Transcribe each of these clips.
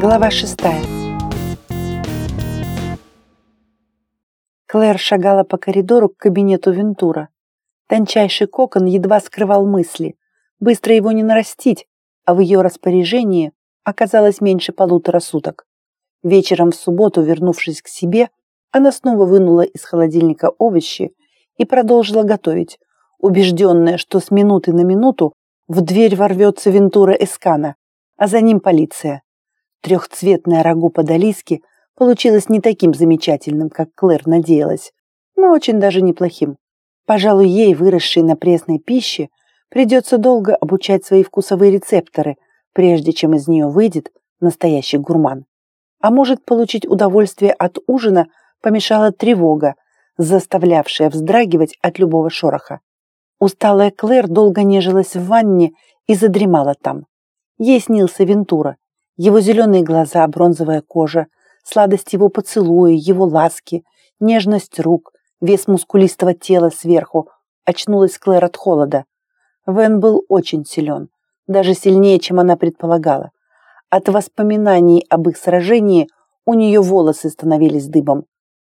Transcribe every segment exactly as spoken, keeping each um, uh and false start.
Глава шестая. Клэр шагала по коридору к кабинету Вентура. Тончайший кокон едва скрывал мысли. Быстро его не нарастить, а в ее распоряжении оказалось меньше полутора суток. Вечером в субботу, вернувшись к себе, она снова вынула из холодильника овощи и продолжила готовить, убежденная, что с минуты на минуту в дверь ворвется Вентура Эскана, а за ним полиция. Трехцветное рагу по-далийски получилось не таким замечательным, как Клэр надеялась, но очень даже неплохим. Пожалуй, ей, выросшей на пресной пище, придется долго обучать свои вкусовые рецепторы, прежде чем из нее выйдет настоящий гурман. А может, получить удовольствие от ужина помешала тревога, заставлявшая вздрагивать от любого шороха. Усталая Клэр долго нежилась в ванне и задремала там. Ей снился Вентура. Его зеленые глаза, бронзовая кожа, сладость его поцелуя, его ласки, нежность рук, вес мускулистого тела сверху. Очнулась Клэр от холода. Вен был очень силен, даже сильнее, чем она предполагала. От воспоминаний об их сражении у нее волосы становились дыбом.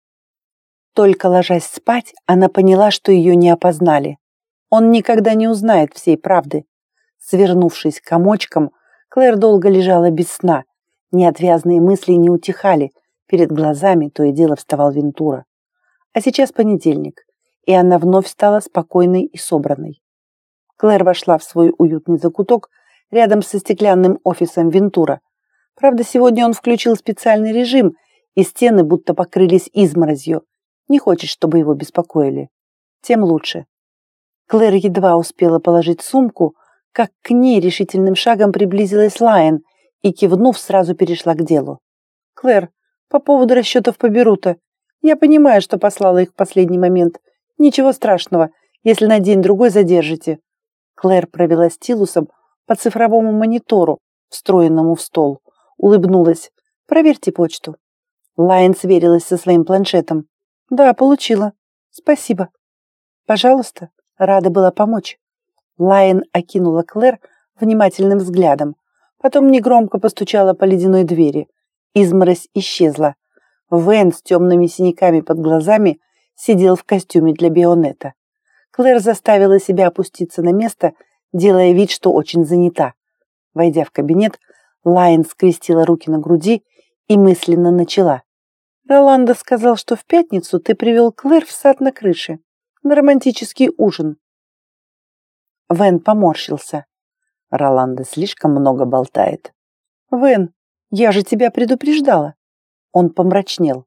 Только ложась спать, она поняла, что ее не опознали. Он никогда не узнает всей правды. Свернувшись комочком, Клэр долго лежала без сна. Неотвязные мысли не утихали. Перед глазами то и дело вставал Вентура. А сейчас понедельник, и она вновь стала спокойной и собранной. Клэр вошла в свой уютный закуток рядом со стеклянным офисом Вентура. Правда, сегодня он включил специальный режим, и стены будто покрылись изморозью. Не хочет, чтобы его беспокоили. Тем лучше. Клэр едва успела положить сумку, как к ней решительным шагом приблизилась Лайон и, кивнув, сразу перешла к делу. «Клэр, по поводу расчетов по Берута. Я понимаю, что послала их в последний момент. Ничего страшного, если на день-другой задержите». Клэр провела стилусом по цифровому монитору, встроенному в стол. Улыбнулась. «Проверьте почту». Лайон сверилась со своим планшетом. «Да, получила. Спасибо». «Пожалуйста, рада была помочь». Лайон окинула Клэр внимательным взглядом, потом негромко постучала по ледяной двери. Изморозь исчезла. Вен с темными синяками под глазами сидел в костюме для Бионета. Клэр заставила себя опуститься на место, делая вид, что очень занята. Войдя в кабинет, Лайон скрестила руки на груди и мысленно начала. «Роландо сказал, что в пятницу ты привел Клэр в сад на крыше, на романтический ужин». Вен поморщился. Роландо слишком много болтает. «Вен, я же тебя предупреждала». Он помрачнел.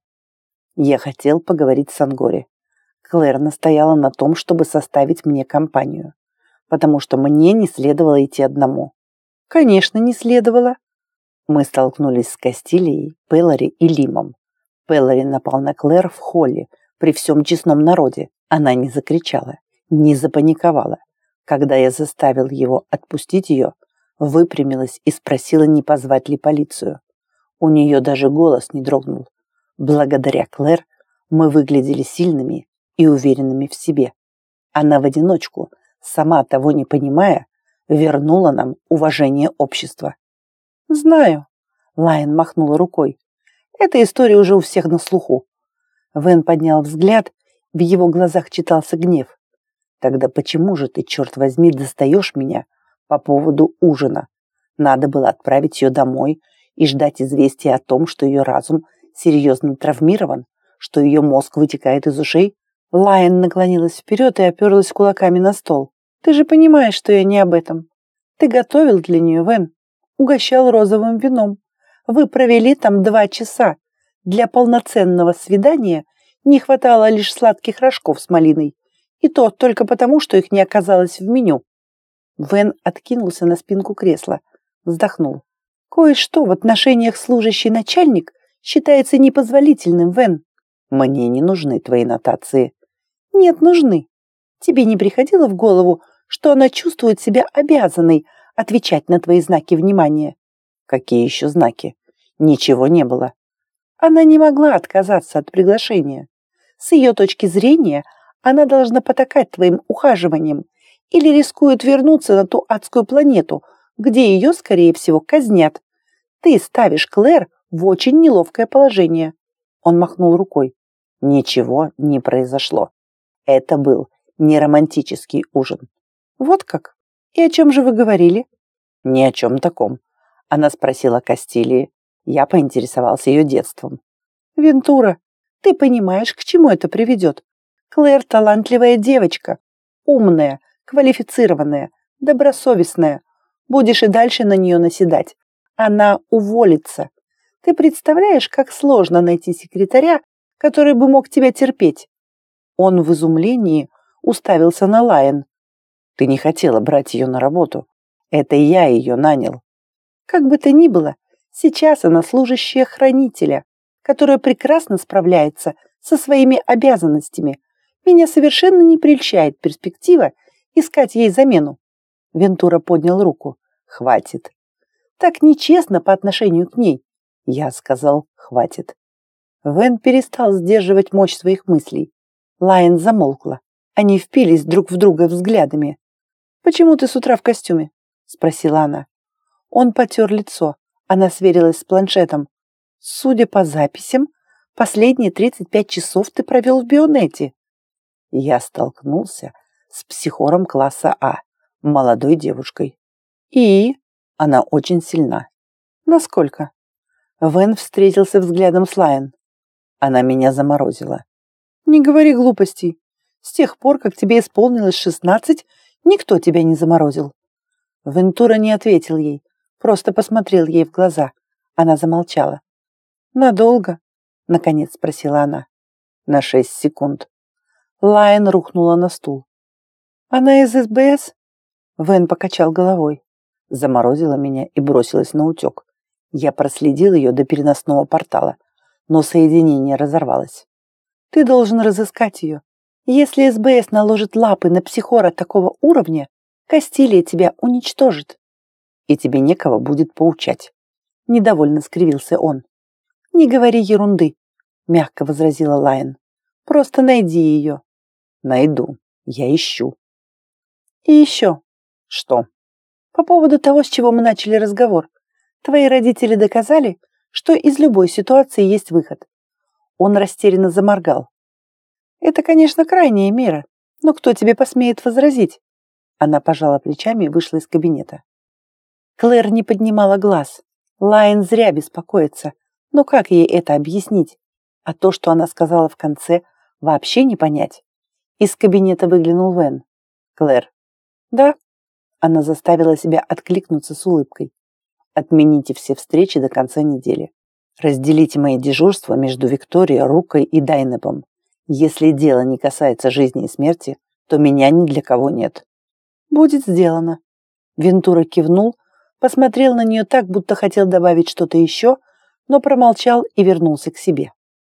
Я хотел поговорить с Ангори. Клэр настояла на том, чтобы составить мне компанию, потому что мне не следовало идти одному. Конечно, не следовало. Мы столкнулись с Кастилией, Пэлори и Лимом. Пэлори напал на Клэр в холле при всем честном народе. Она не закричала, не запаниковала. Когда я заставил его отпустить ее, выпрямилась и спросила, не позвать ли полицию. У нее даже голос не дрогнул. Благодаря Клэр мы выглядели сильными и уверенными в себе. Она в одиночку, сама того не понимая, вернула нам уважение общества. «Знаю», — Лайон махнула рукой. «Эта история уже у всех на слуху». Вен поднял взгляд, в его глазах читался гнев. «Тогда почему же ты, черт возьми, достаешь меня по поводу ужина? Надо было отправить ее домой и ждать известия о том, что ее разум серьезно травмирован, что ее мозг вытекает из ушей». Лайон наклонилась вперед и оперлась кулаками на стол. «Ты же понимаешь, что я не об этом. Ты готовил для нее, Вен, угощал розовым вином. Вы провели там два часа. Для полноценного свидания не хватало лишь сладких рожков с малиной. И то только потому, что их не оказалось в меню». Вен откинулся на спинку кресла, вздохнул. «Кое-что в отношениях служащий-начальник считается непозволительным, Вен». «Мне не нужны твои нотации». «Нет, нужны. Тебе не приходило в голову, что она чувствует себя обязанной отвечать на твои знаки внимания?» «Какие еще знаки? Ничего не было». Она не могла отказаться от приглашения. С ее точки зрения, она должна потакать твоим ухаживанием или рискует вернуться на ту адскую планету, где ее, скорее всего, казнят. Ты ставишь Клэр в очень неловкое положение». Он махнул рукой. Ничего не произошло. Это был не романтический ужин. Вот как? И о чем же вы говорили? Ни о чем таком. Она спросила Кастилии. Я поинтересовался ее детством. Вентура, ты понимаешь, к чему это приведет? Клэр талантливая девочка. Умная, квалифицированная, добросовестная. Будешь и дальше на нее наседать. Она уволится. Ты представляешь, как сложно найти секретаря, который бы мог тебя терпеть? Он в изумлении уставился на Лайен. Ты не хотела брать ее на работу. Это я ее нанял. Как бы то ни было, сейчас она служащая хранителя, которая прекрасно справляется со своими обязанностями. Меня совершенно не прельщает перспектива искать ей замену. Вентура поднял руку. Хватит. Так нечестно по отношению к ней. Я сказал, хватит. Вен перестал сдерживать мощь своих мыслей. Лайен замолкла. Они впились друг в друга взглядами. «Почему ты с утра в костюме?» – спросила она. Он потер лицо. Она сверилась с планшетом. «Судя по записям, последние тридцать пять часов ты провел в Бионете». Я столкнулся с психором класса А, молодой девушкой. И она очень сильна. Насколько? Вен встретился взглядом с Лайен. Она меня заморозила. Не говори глупостей. С тех пор, как тебе исполнилось шестнадцать, никто тебя не заморозил. Вентура не ответил ей, просто посмотрел ей в глаза. Она замолчала. «Надолго?» — наконец спросила она. «На шесть секунд». Лайен рухнула на стул. «Она из эс бэ эс?» Вен покачал головой. Заморозила меня и бросилась на утек. Я проследил ее до переносного портала, но соединение разорвалось. Ты должен разыскать ее. Если эс бэ эс наложит лапы на психора такого уровня, Кастилия тебя уничтожит. И тебе некого будет поучать. Недовольно скривился он. Не говори ерунды, мягко возразила Лайен. Просто найди ее. Найду. Я ищу. И еще. Что? По поводу того, с чего мы начали разговор. Твои родители доказали, что из любой ситуации есть выход. Он растерянно заморгал. Это, конечно, крайняя мера, но кто тебе посмеет возразить? Она пожала плечами и вышла из кабинета. Клэр не поднимала глаз. Лайен зря беспокоится. Но как ей это объяснить? А то, что она сказала в конце, вообще не понять. Из кабинета выглянул Вен. Клэр. Да? Она заставила себя откликнуться с улыбкой. Отмените все встречи до конца недели. Разделите мои дежурства между Викторией, Рукой и Дайнепом. Если дело не касается жизни и смерти, то меня ни для кого нет. Будет сделано. Вентура кивнул, посмотрел на нее так, будто хотел добавить что-то еще, но промолчал и вернулся к себе.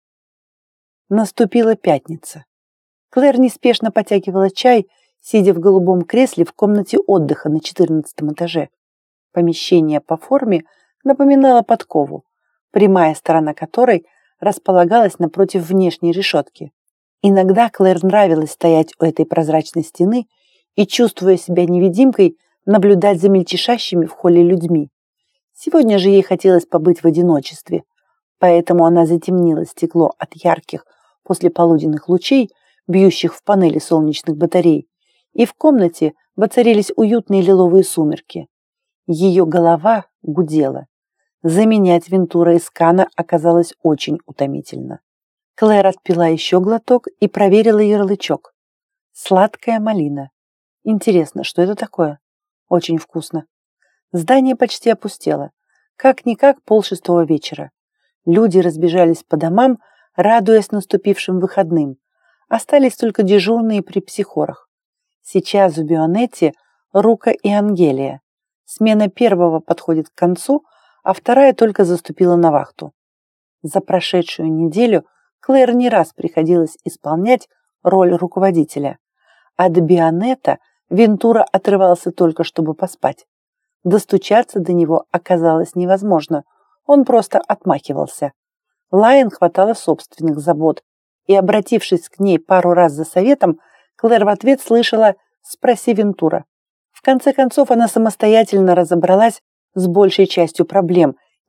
Наступила пятница. Клэр неспешно потягивала чай, сидя в голубом кресле в комнате отдыха на четырнадцатом этаже. Помещение по форме напоминало подкову, прямая сторона которой располагалась напротив внешней решетки. Иногда Клэр нравилось стоять у этой прозрачной стены и, чувствуя себя невидимкой, наблюдать за мельтешащими в холле людьми. Сегодня же ей хотелось побыть в одиночестве, поэтому она затемнила стекло от ярких послеполуденных лучей, бьющих в панели солнечных батарей, и в комнате воцарились уютные лиловые сумерки. Ее голова гудела. Заменять Вентура из Кана оказалось очень утомительно. Клэр отпила еще глоток и проверила ярлычок. Сладкая малина. Интересно, что это такое? Очень вкусно. Здание почти опустело. Как-никак полшестого вечера. Люди разбежались по домам, радуясь наступившим выходным. Остались только дежурные при психорах. Сейчас в Бионете Рука и Ангелия. Смена первого подходит к концу, а вторая только заступила на вахту. За прошедшую неделю Клэр не раз приходилось исполнять роль руководителя. От Бионета Вентура отрывался только, чтобы поспать. Достучаться до него оказалось невозможно, он просто отмахивался. Лайен хватало собственных забот, и, обратившись к ней пару раз за советом, Клэр в ответ слышала «Спроси Вентура». В конце концов, она самостоятельно разобралась с большей частью проблем,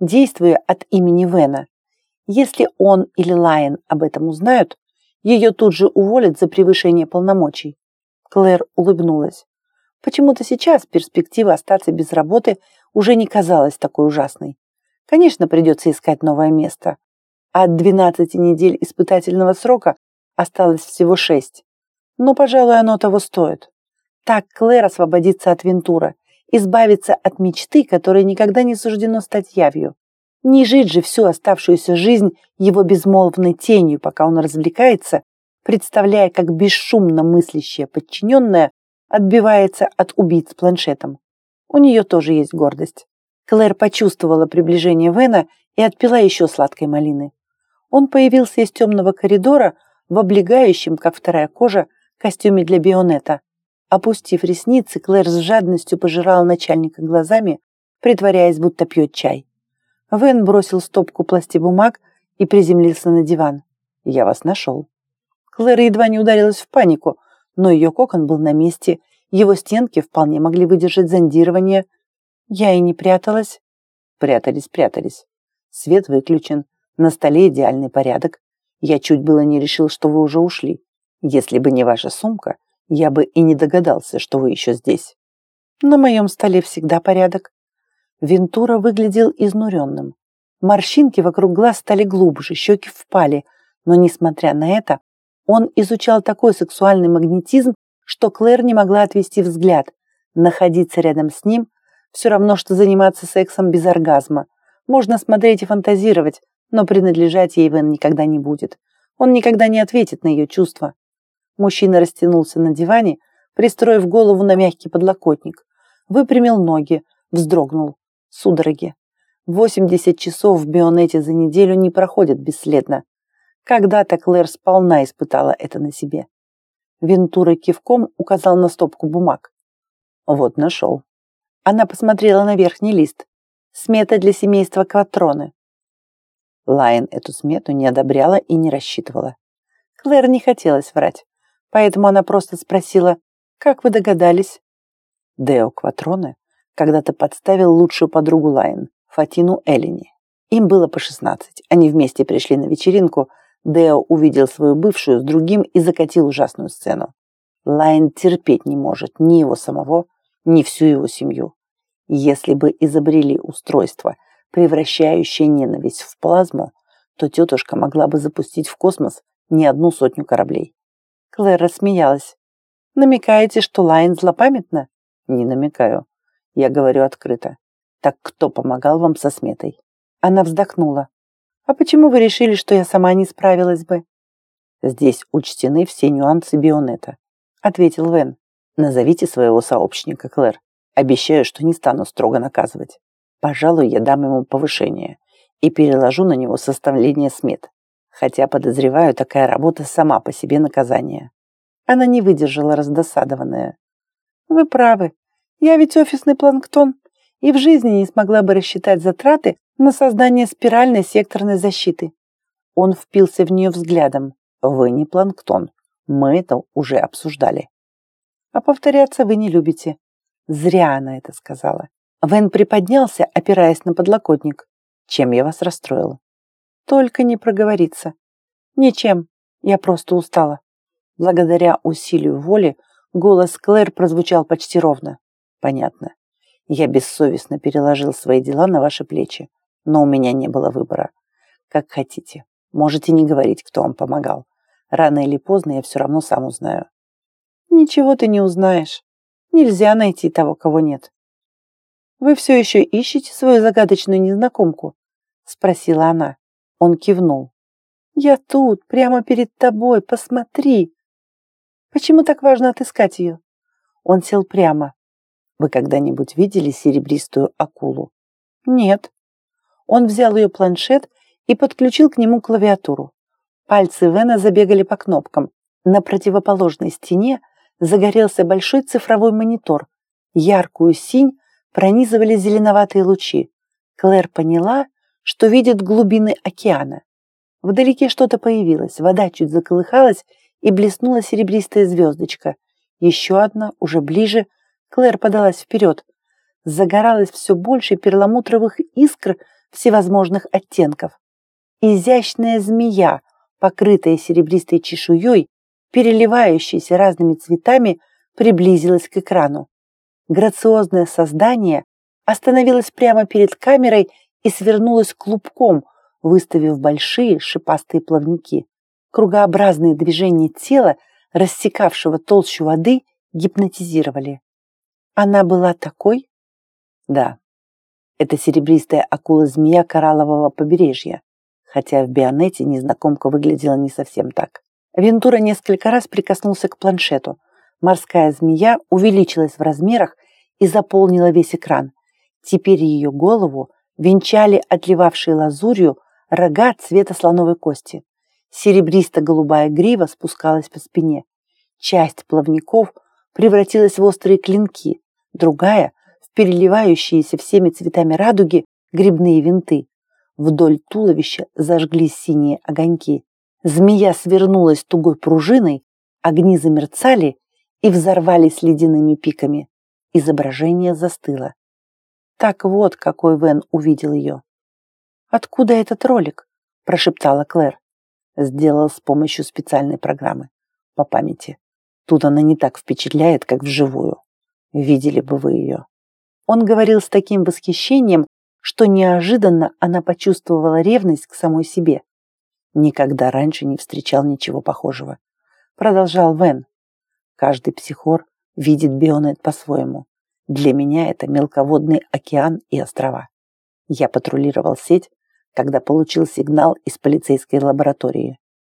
действуя от имени Вена. Если он или Лайон об этом узнают, ее тут же уволят за превышение полномочий. Клэр улыбнулась. Почему-то сейчас перспектива остаться без работы уже не казалась такой ужасной. Конечно, придется искать новое место. А от двенадцати недель испытательного срока осталось всего шесть. Но, пожалуй, оно того стоит. Так Клэр освободится от Вентура, избавится от мечты, которой никогда не суждено стать явью. Не жить же всю оставшуюся жизнь его безмолвной тенью, пока он развлекается, представляя, как бесшумно мыслящая подчиненная отбивается от убийц планшетом. У нее тоже есть гордость. Клэр почувствовала приближение Вена и отпила еще сладкой малины. Он появился из темного коридора в облегающем, как вторая кожа, костюме для Бионета. Опустив ресницы, Клэр с жадностью пожирала начальника глазами, притворяясь, будто пьет чай. Вен бросил стопку пластибумаг и приземлился на диван. «Я вас нашел». Клэр едва не ударилась в панику, но ее кокон был на месте, его стенки вполне могли выдержать зондирование. Я и не пряталась. Прятались, прятались. Свет выключен, на столе идеальный порядок. Я чуть было не решил, что вы уже ушли. Если бы не ваша сумка, я бы и не догадался, что вы еще здесь. На моем столе всегда порядок. Вентура выглядел изнуренным. Морщинки вокруг глаз стали глубже, щеки впали, но, несмотря на это, он изучал такой сексуальный магнетизм, что Клэр не могла отвести взгляд. Находиться рядом с ним все равно, что заниматься сексом без оргазма. Можно смотреть и фантазировать, но принадлежать ей Вен никогда не будет. Он никогда не ответит на ее чувства. Мужчина растянулся на диване, пристроив голову на мягкий подлокотник. Выпрямил ноги, вздрогнул. Судороги. восемьдесят часов в Бионете за неделю не проходят бесследно. Когда-то Клэр сполна испытала это на себе. Вентура кивком указал на стопку бумаг. Вот нашел. Она посмотрела на верхний лист. Смета для семейства Кватроны. Лайон эту смету не одобряла и не рассчитывала. Клэр не хотелось врать, поэтому она просто спросила, как вы догадались? Део Кватроне когда-то подставил лучшую подругу Лайон, Фатину Эллини. Им было по шестнадцать, они вместе пришли на вечеринку, Део увидел свою бывшую с другим и закатил ужасную сцену. Лайон терпеть не может ни его самого, ни всю его семью. Если бы изобрели устройство, превращающее ненависть в плазму, то тетушка могла бы запустить в космос не одну сотню кораблей. Клэр рассмеялась. Намекаете, что Лайон злопамятна? Не намекаю. Я говорю открыто. Так кто помогал вам со сметой? Она вздохнула. А почему вы решили, что я сама не справилась бы? Здесь учтены все нюансы Бионета, ответил Вен. Назовите своего сообщника, Клэр. Обещаю, что не стану строго наказывать. Пожалуй, я дам ему повышение и переложу на него составление смет. Хотя, подозреваю, такая работа сама по себе наказание. Она не выдержала раздосадованная. Вы правы. Я ведь офисный планктон и в жизни не смогла бы рассчитать затраты на создание спиральной секторной защиты. Он впился в нее взглядом. Вы не планктон. Мы это уже обсуждали. А повторяться вы не любите. Зря она это сказала. Вен приподнялся, опираясь на подлокотник. Чем я вас расстроил? Только не проговориться. Ничем. Я просто устала. Благодаря усилию воли голос Клэр прозвучал почти ровно. Понятно. Я бессовестно переложил свои дела на ваши плечи, но у меня не было выбора. Как хотите. Можете не говорить, кто вам помогал. Рано или поздно я все равно сам узнаю. Ничего ты не узнаешь. Нельзя найти того, кого нет. Вы все еще ищете свою загадочную незнакомку? Спросила она. Он кивнул. Я тут, прямо перед тобой, посмотри. Почему так важно отыскать ее? Он сел прямо. Вы когда-нибудь видели серебристую акулу? Нет. Он взял ее планшет и подключил к нему клавиатуру. Пальцы Вена забегали по кнопкам. На противоположной стене загорелся большой цифровой монитор. Яркую синь пронизывали зеленоватые лучи. Клэр поняла, что видит глубины океана. Вдалеке что-то появилось, вода чуть заколыхалась и блеснула серебристая звездочка. Еще одна, уже ближе. Клэр подалась вперед. Загоралось все больше перламутровых искр всевозможных оттенков. Изящная змея, покрытая серебристой чешуей, переливающаяся разными цветами, приблизилась к экрану. Грациозное создание остановилось прямо перед камерой и свернулось клубком, выставив большие шипастые плавники. Кругообразные движения тела, рассекавшего толщу воды, гипнотизировали. Она была такой? Да, это серебристая акула-змея кораллового побережья, хотя в Бионете незнакомка выглядела не совсем так. Вентура несколько раз прикоснулся к планшету. Морская змея увеличилась в размерах и заполнила весь экран. Теперь ее голову венчали отливавшие лазурью рога цвета слоновой кости. Серебристо-голубая грива спускалась по спине. Часть плавников превратилась в острые клинки, другая — в переливающиеся всеми цветами радуги грибные винты. Вдоль туловища зажглись синие огоньки. Змея свернулась тугой пружиной, огни замерцали и взорвались ледяными пиками. Изображение застыло. Так вот, какой Вен увидел ее. «Откуда этот ролик?» – прошептала Клэр. Сделал с помощью специальной программы. По памяти. Тут она не так впечатляет, как вживую. Видели бы вы ее. Он говорил с таким восхищением, что неожиданно она почувствовала ревность к самой себе. Никогда раньше не встречал ничего похожего. Продолжал Вен. Каждый психор видит Бионет по-своему. Для меня это мелководный океан и острова. Я патрулировал сеть, когда получил сигнал из полицейской лаборатории.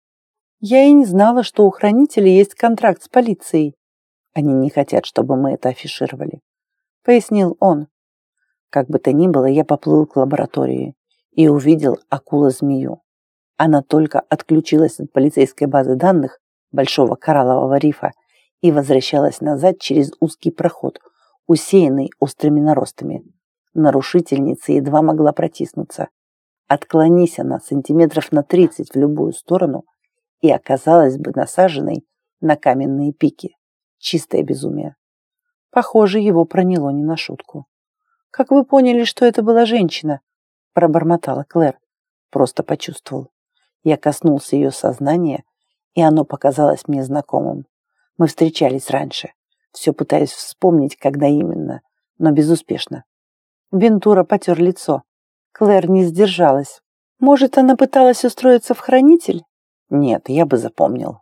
Я и не знала, что у хранителей есть контракт с полицией. Они не хотят, чтобы мы это афишировали, пояснил он. Как бы то ни было, я поплыл к лаборатории и увидел акула-змею. Она только отключилась от полицейской базы данных Большого кораллового рифа и возвращалась назад через узкий проход, усеянный острыми наростами. Нарушительница едва могла протиснуться. Отклонись она сантиметров на тридцать в любую сторону и оказалась бы насаженной на каменные пики. Чистое безумие. Похоже, его проняло не на шутку. «Как вы поняли, что это была женщина?» – пробормотала Клэр. Просто почувствовал. Я коснулся ее сознания, и оно показалось мне знакомым. Мы встречались раньше. Все пытаюсь вспомнить, когда именно, но безуспешно. Вентура потер лицо. Клэр не сдержалась. Может, она пыталась устроиться в хранитель? Нет, я бы запомнил.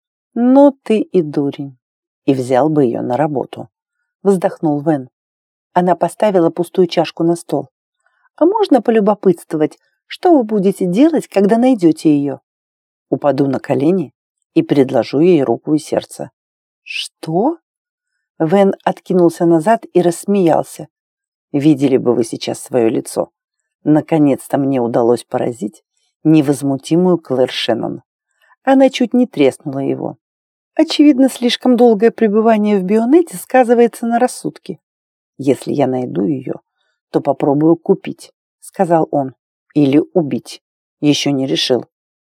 Ну ты и дурень. И взял бы ее на работу. Вздохнул Вен. Она поставила пустую чашку на стол. А можно полюбопытствовать, что вы будете делать, когда найдете ее? Упаду на колени и предложу ей руку и сердце. Что? Вен откинулся назад и рассмеялся. Видели бы вы сейчас свое лицо. Наконец-то мне удалось поразить невозмутимую Клэр Шеннон. Она чуть не треснула его. Очевидно, слишком долгое пребывание в Бионете сказывается на рассудке. Если я найду ее, то попробую купить, сказал он. Или убить. Еще не решил.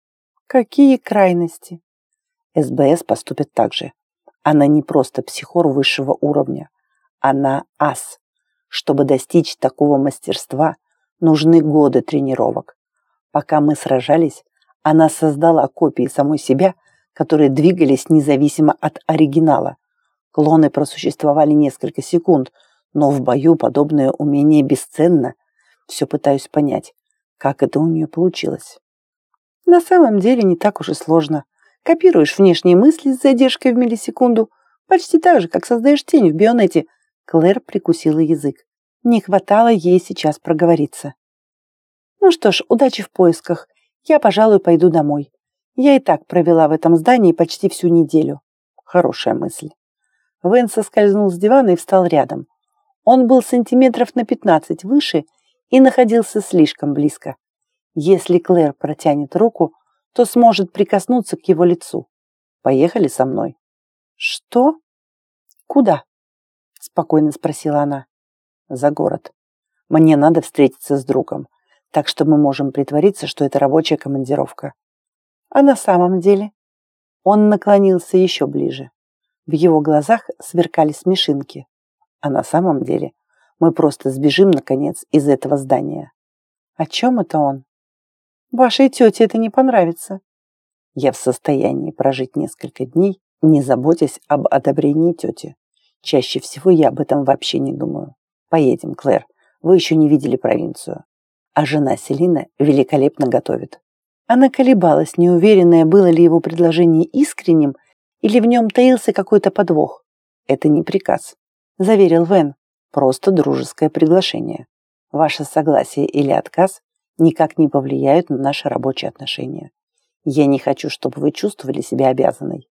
Какие крайности? СБС поступит так же. Она не просто психор высшего уровня. Она ас. Чтобы достичь такого мастерства, нужны годы тренировок. Пока мы сражались, она создала копии самой себя, которые двигались независимо от оригинала. Клоны просуществовали несколько секунд, но в бою подобное умение бесценно. Все пытаюсь понять, как это у нее получилось. На самом деле не так уж и сложно. Копируешь внешние мысли с задержкой в миллисекунду, почти так же, как создаешь тень в Бионете. Клэр прикусила язык. Не хватало ей сейчас проговориться. Ну что ж, удачи в поисках. Я, пожалуй, пойду домой. Я и так провела в этом здании почти всю неделю. Хорошая мысль. Вен соскользнул с дивана и встал рядом. Он был сантиметров на пятнадцать выше и находился слишком близко. Если Клэр протянет руку, то сможет прикоснуться к его лицу. Поехали со мной. Что? Куда? Спокойно спросила она. За город. Мне надо встретиться с другом, так что мы можем притвориться, что это рабочая командировка. А на самом деле? Он наклонился еще ближе. В его глазах сверкали смешинки. А на самом деле мы просто сбежим, наконец, из этого здания. О чем это он? Вашей тете это не понравится. Я в состоянии прожить несколько дней, не заботясь об одобрении тети. Чаще всего я об этом вообще не думаю. Поедем, Клэр. Вы еще не видели провинцию. А жена Селина великолепно готовит. Она колебалась, неуверенная, было ли его предложение искренним или в нем таился какой-то подвох. Это не приказ, заверил Вен. Просто дружеское приглашение. Ваше согласие или отказ никак не повлияют на наши рабочие отношения. Я не хочу, чтобы вы чувствовали себя обязанной.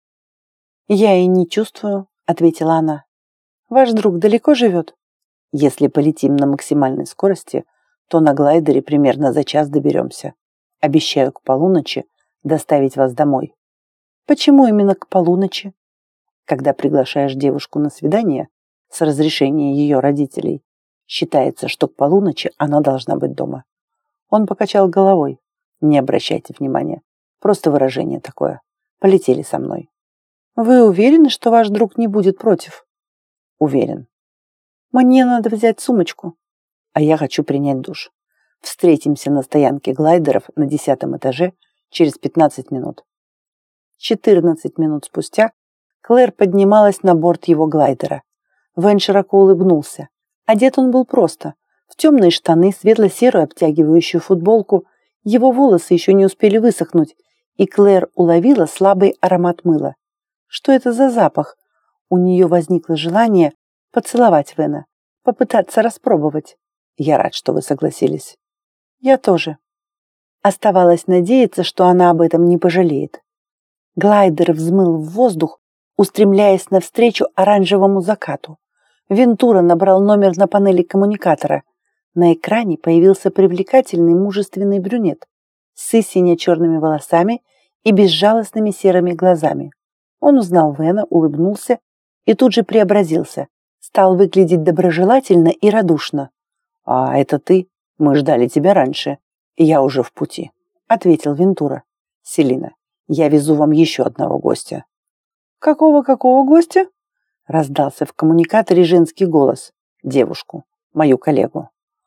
Я и не чувствую, ответила она. Ваш друг далеко живет? Если полетим на максимальной скорости, то на глайдере примерно за час доберемся. Обещаю к полуночи доставить вас домой. Почему именно к полуночи? Когда приглашаешь девушку на свидание с разрешения ее родителей, считается, что к полуночи она должна быть дома. Он покачал головой. Не обращайте внимания. Просто выражение такое. Полетели со мной. Вы уверены, что ваш друг не будет против? Уверен. Мне надо взять сумочку. А я хочу принять душ. Встретимся на стоянке глайдеров на десятом этаже через пятнадцать минут. четырнадцать минут спустя Клэр поднималась на борт его глайдера. Вен широко улыбнулся. Одет он был просто. В темные штаны, светло-серую обтягивающую футболку. Его волосы еще не успели высохнуть, и Клэр уловила слабый аромат мыла. Что это за запах? У нее возникло желание поцеловать Вена, попытаться распробовать. Я рад, что вы согласились. Я тоже. Оставалось надеяться, что она об этом не пожалеет. Глайдер взмыл в воздух, устремляясь навстречу оранжевому закату. Вентура набрал номер на панели коммуникатора. На экране появился привлекательный мужественный брюнет с сине-черными волосами и безжалостными серыми глазами. Он узнал Вена, улыбнулся и тут же преобразился. Стал выглядеть доброжелательно и радушно. «А это ты? Мы ждали тебя раньше. Я уже в пути», — ответил Вентура. «Селина, я везу вам еще одного гостя». «Какого-какого гостя?» — раздался в коммуникаторе женский голос. «Девушку, мою коллегу».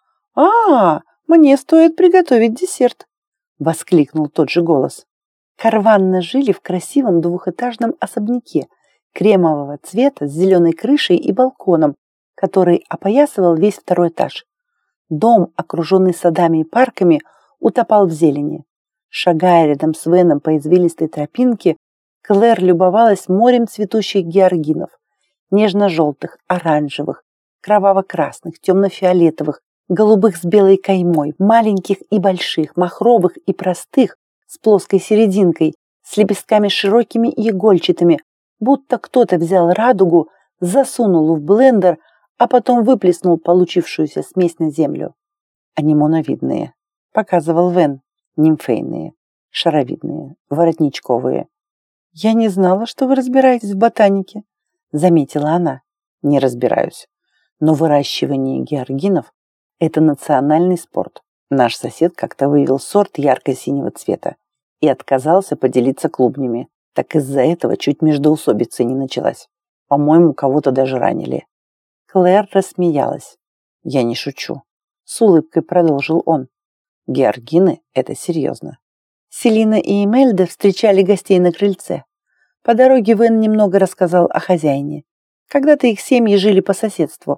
«А, мне стоит приготовить десерт», — воскликнул тот же голос. Карванно жили в красивом двухэтажном особняке кремового цвета с зеленой крышей и балконом, который опоясывал весь второй этаж. Дом, окруженный садами и парками, утопал в зелени. Шагая рядом с Веном по извилистой тропинке, Клэр любовалась морем цветущих георгинов, нежно-желтых, оранжевых, кроваво-красных, темно-фиолетовых, голубых с белой каймой, маленьких и больших, махровых и простых, с плоской серединкой, с лепестками широкими и игольчатыми, будто кто-то взял радугу, засунул в блендер, а потом выплеснул получившуюся смесь на землю. Анимоновидные, показывал Вен, нимфейные, шаровидные, воротничковые. «Я не знала, что вы разбираетесь в ботанике», — заметила она. «Не разбираюсь. Но выращивание георгинов — это национальный спорт. Наш сосед как-то вывел сорт ярко-синего цвета и отказался поделиться клубнями. Так из-за этого чуть междоусобица не началась. По-моему, кого-то даже ранили». Клэр рассмеялась. «Я не шучу», — с улыбкой продолжил он. «Георгины — это серьезно». Селина и Эмельда встречали гостей на крыльце. По дороге Вен немного рассказал о хозяине. Когда-то их семьи жили по соседству.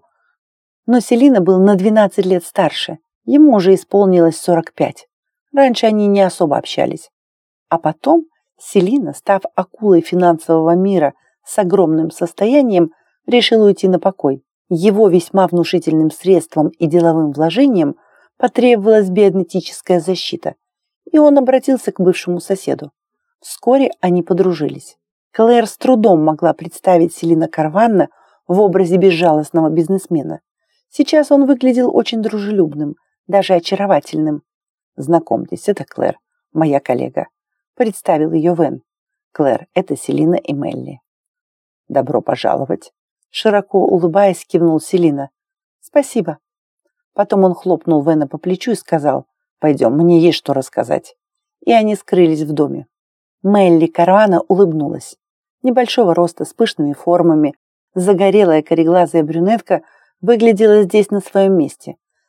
Но Селина был на двенадцать лет старше. Ему уже исполнилось сорок пять. Раньше они не особо общались. А потом Селина, став акулой финансового мира с огромным состоянием, решил уйти на покой. Его весьма внушительным средством и деловым вложением потребовалась биоэнергетическая защита, и он обратился к бывшему соседу. Вскоре они подружились. Клэр с трудом могла представить Селина Карванна в образе безжалостного бизнесмена. Сейчас он выглядел очень дружелюбным, даже очаровательным. «Знакомьтесь, это Клэр, моя коллега», — представил ее Вен. «Клэр, это Селина и Мелли». «Добро пожаловать», — широко улыбаясь, кивнул Селина. «Спасибо». Потом он хлопнул Вена по плечу и сказал: «Пойдем, мне есть что рассказать». И они скрылись в доме. Мелли Карвана улыбнулась. Небольшого роста, с пышными формами, загорелая кореглазая брюнетка выглядела здесь на своем месте.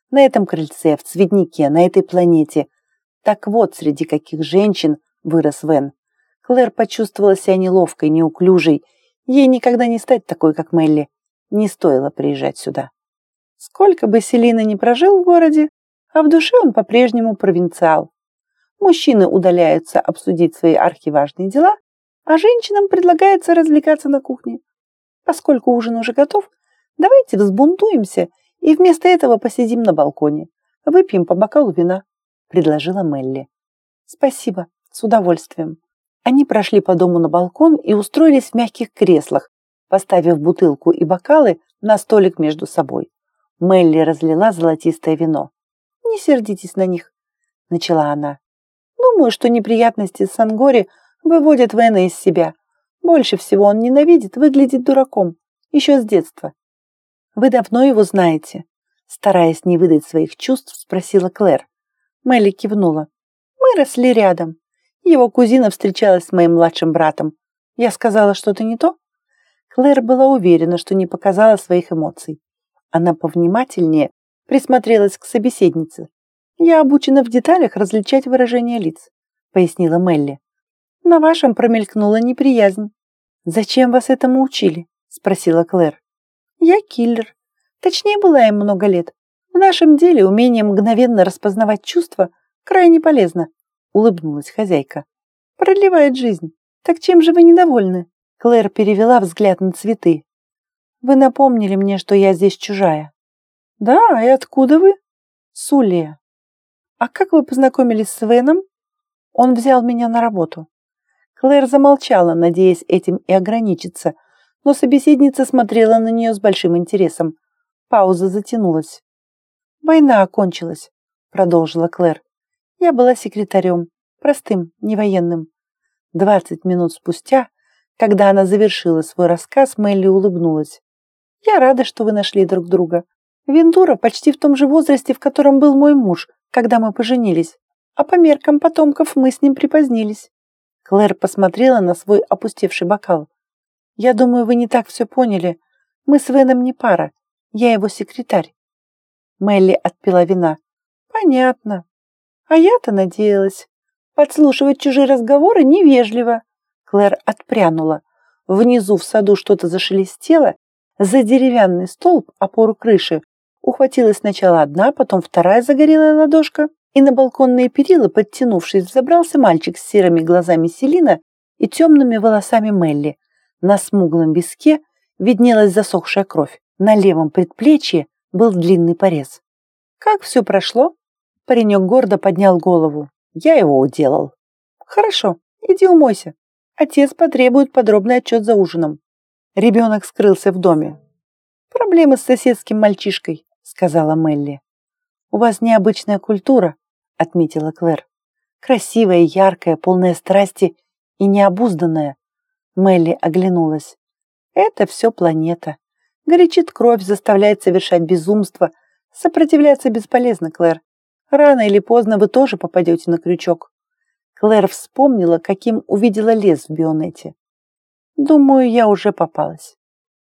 На этом крыльце, в цветнике, на этой планете. Так вот, среди каких женщин вырос Вен. Клэр почувствовала себя неловкой, неуклюжей. Ей никогда не стать такой, как Мелли. Не стоило приезжать сюда. Сколько бы Селина ни прожил в городе, а в душе он по-прежнему провинциал. Мужчины удаляются обсудить свои архиважные дела, а женщинам предлагается развлекаться на кухне. Поскольку ужин уже готов, давайте взбунтуемся и вместо этого посидим на балконе. Выпьем по бокалу вина, предложила Мелли. Спасибо, с удовольствием. Они прошли по дому на балкон и устроились в мягких креслах, поставив бутылку и бокалы на столик между собой. Мелли разлила золотистое вино. «Не сердитесь на них», — начала она. «Думаю, что неприятности с Сангори выводят Вена из себя. Больше всего он ненавидит выглядеть дураком, еще с детства». «Вы давно его знаете?» Стараясь не выдать своих чувств, спросила Клэр. Мелли кивнула. «Мы росли рядом. Его кузина встречалась с моим младшим братом. Я сказала что-то не то?» Клэр была уверена, что не показала своих эмоций. Она повнимательнее присмотрелась к собеседнице. «Я обучена в деталях различать выражения лиц», — пояснила Мелли. «На вашем промелькнула неприязнь». «Зачем вас этому учили?» — спросила Клэр. «Я киллер. Точнее, была им много лет. В нашем деле умение мгновенно распознавать чувства крайне полезно», — улыбнулась хозяйка. «Продлевает жизнь. Так чем же вы недовольны?» Клэр перевела взгляд на цветы. «Вы напомнили мне, что я здесь чужая». «Да, и откуда вы?» «Сулия». «А как вы познакомились с Веном?» «Он взял меня на работу». Клэр замолчала, надеясь этим и ограничиться, но собеседница смотрела на нее с большим интересом. Пауза затянулась. «Война окончилась», — продолжила Клэр. «Я была секретарем, простым, не военным». Двадцать минут спустя, когда она завершила свой рассказ, Мелли улыбнулась. «Я рада, что вы нашли друг друга. Вентура почти в том же возрасте, в котором был мой муж, когда мы поженились, а по меркам потомков мы с ним припозднились». Клэр посмотрела на свой опустевший бокал. «Я думаю, вы не так все поняли. Мы с Веном не пара. Я его секретарь». Мелли отпила вина. «Понятно. А я-то надеялась. Подслушивать чужие разговоры невежливо». Клэр отпрянула. Внизу в саду что-то зашелестело. За деревянный столб, опору крыши, ухватилась сначала одна, потом вторая загорелая ладошка, и на балконные перила, подтянувшись, взобрался мальчик с серыми глазами Селина и темными волосами Мелли. На смуглом виске виднелась засохшая кровь. На левом предплечье был длинный порез. «Как все прошло?» Паренек гордо поднял голову. «Я его уделал». «Хорошо, иди умойся. Отец потребует подробный отчет за ужином». Ребенок скрылся в доме. «Проблемы с соседским мальчишкой», — сказала Мелли. «У вас необычная культура», — отметила Клэр. «Красивая, яркая, полная страсти и необузданная». Мелли оглянулась. «Это все планета. Горячит кровь, заставляет совершать безумство. Сопротивляться бесполезно, Клэр. Рано или поздно вы тоже попадете на крючок». Клэр вспомнила, каким увидела лес в Бионете. «Думаю, я уже попалась».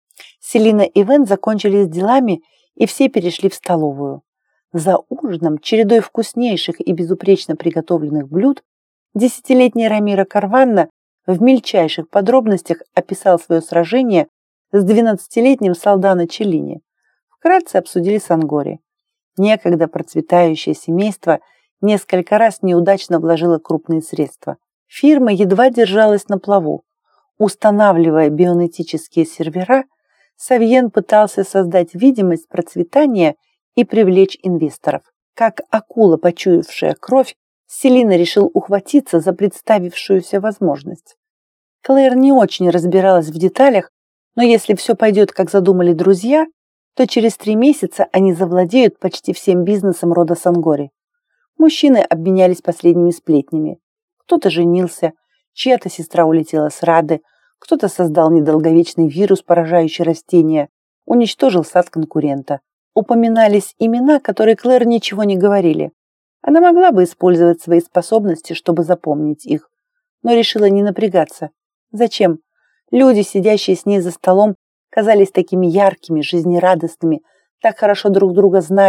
Селина и Вен закончили с делами, и все перешли в столовую. За ужином, чередой вкуснейших и безупречно приготовленных блюд, десятилетний Рамиро Карванна в мельчайших подробностях описал свое сражение с двенадцатилетним Салдано Челлини. Вкратце обсудили Сангори. Некогда процветающее семейство несколько раз неудачно вложило крупные средства. Фирма едва держалась на плаву. Устанавливая бионетические сервера, Савьен пытался создать видимость процветания и привлечь инвесторов. Как акула, почуявшая кровь, Селина решил ухватиться за представившуюся возможность. Клэр не очень разбиралась в деталях, но если все пойдет, как задумали друзья, то через три месяца они завладеют почти всем бизнесом рода Сангори. Мужчины обменялись последними сплетнями. Кто-то женился, чья-то сестра улетела с Рады, кто-то создал недолговечный вирус, поражающий растения, уничтожил сад конкурента. Упоминались имена, которые Клэр ничего не говорили. Она могла бы использовать свои способности, чтобы запомнить их, но решила не напрягаться. Зачем? Люди, сидящие с ней за столом, казались такими яркими, жизнерадостными, так хорошо друг друга знали,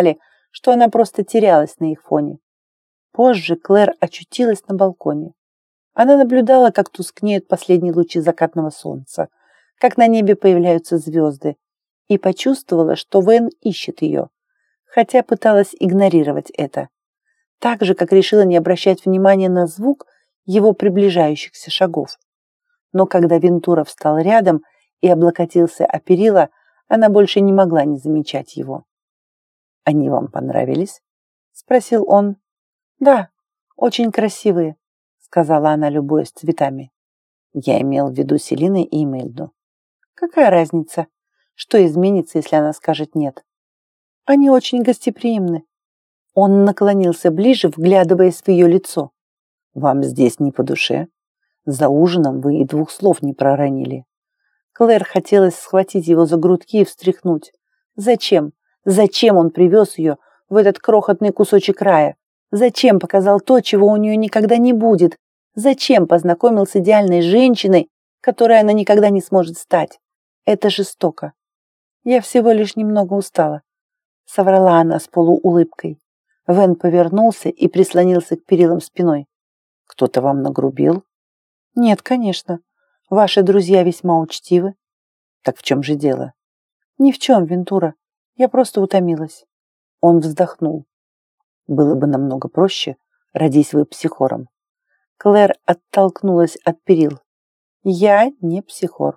что она просто терялась на их фоне. Позже Клэр очутилась на балконе. Она наблюдала, как тускнеют последние лучи закатного солнца, как на небе появляются звезды, и почувствовала, что Вэн ищет ее, хотя пыталась игнорировать это. Так же, как решила не обращать внимания на звук его приближающихся шагов. Но когда Вентура встал рядом и облокотился о перила, она больше не могла не замечать его. «Они вам понравились?» – спросил он. «Да, очень красивые», – сказала она, любуясь цветами. Я имел в виду Селины и Эмельду. «Какая разница? Что изменится, если она скажет нет?» «Они очень гостеприимны». Он наклонился ближе, вглядываясь в ее лицо. «Вам здесь не по душе? За ужином вы и двух слов не проронили». Клэр хотелось схватить его за грудки и встряхнуть. Зачем? Зачем он привез ее в этот крохотный кусочек рая? Зачем показал то, чего у нее никогда не будет? Зачем познакомил с идеальной женщиной, которой она никогда не сможет стать? Это жестоко. Я всего лишь немного устала, соврала она с полуулыбкой. Вэн повернулся и прислонился к перилам спиной. Кто-то вам нагрубил? Нет, конечно. Ваши друзья весьма учтивы. Так в чем же дело? Ни в чем, Вентура. Я просто утомилась. Он вздохнул. Было бы намного проще, родись вы психором. Клэр оттолкнулась от перил. Я не психор.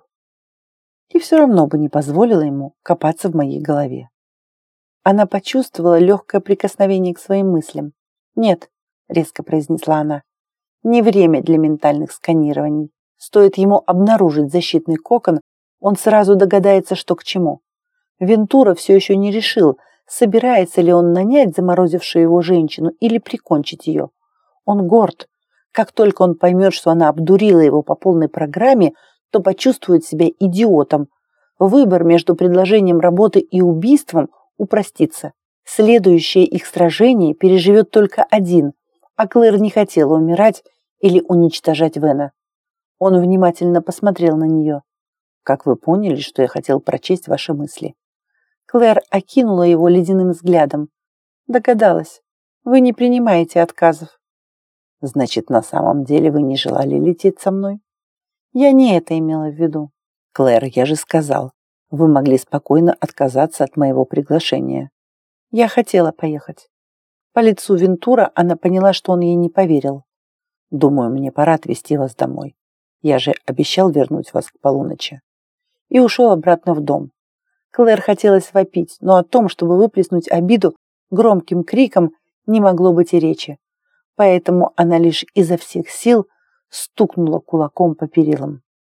И все равно бы не позволила ему копаться в моей голове. Она почувствовала легкое прикосновение к своим мыслям. «Нет», — резко произнесла она, — «не время для ментальных сканирований. Стоит ему обнаружить защитный кокон, он сразу догадается, что к чему. Вентура все еще не решил, собирается ли он нанять заморозившую его женщину или прикончить ее. Он горд. Как только он поймет, что она обдурила его по полной программе, то почувствует себя идиотом. Выбор между предложением работы и убийством упростится. Следующее их сражение переживет только один, а Клэр не хотела умирать или уничтожать Вэна. Он внимательно посмотрел на нее. «Как вы поняли, что я хотел прочесть ваши мысли?» Клэр окинула его ледяным взглядом. «Догадалась. Вы не принимаете отказов». «Значит, на самом деле вы не желали лететь со мной?» «Я не это имела в виду». «Клэр, я же сказал, вы могли спокойно отказаться от моего приглашения». «Я хотела поехать». По лицу Вентура она поняла, что он ей не поверил. «Думаю, мне пора отвезти вас домой. Я же обещал вернуть вас к полуночи». И ушел обратно в дом. Клэр хотелось вопить, но о том, чтобы выплеснуть обиду громким криком, не могло быть и речи. Поэтому она лишь изо всех сил стукнула кулаком по перилам.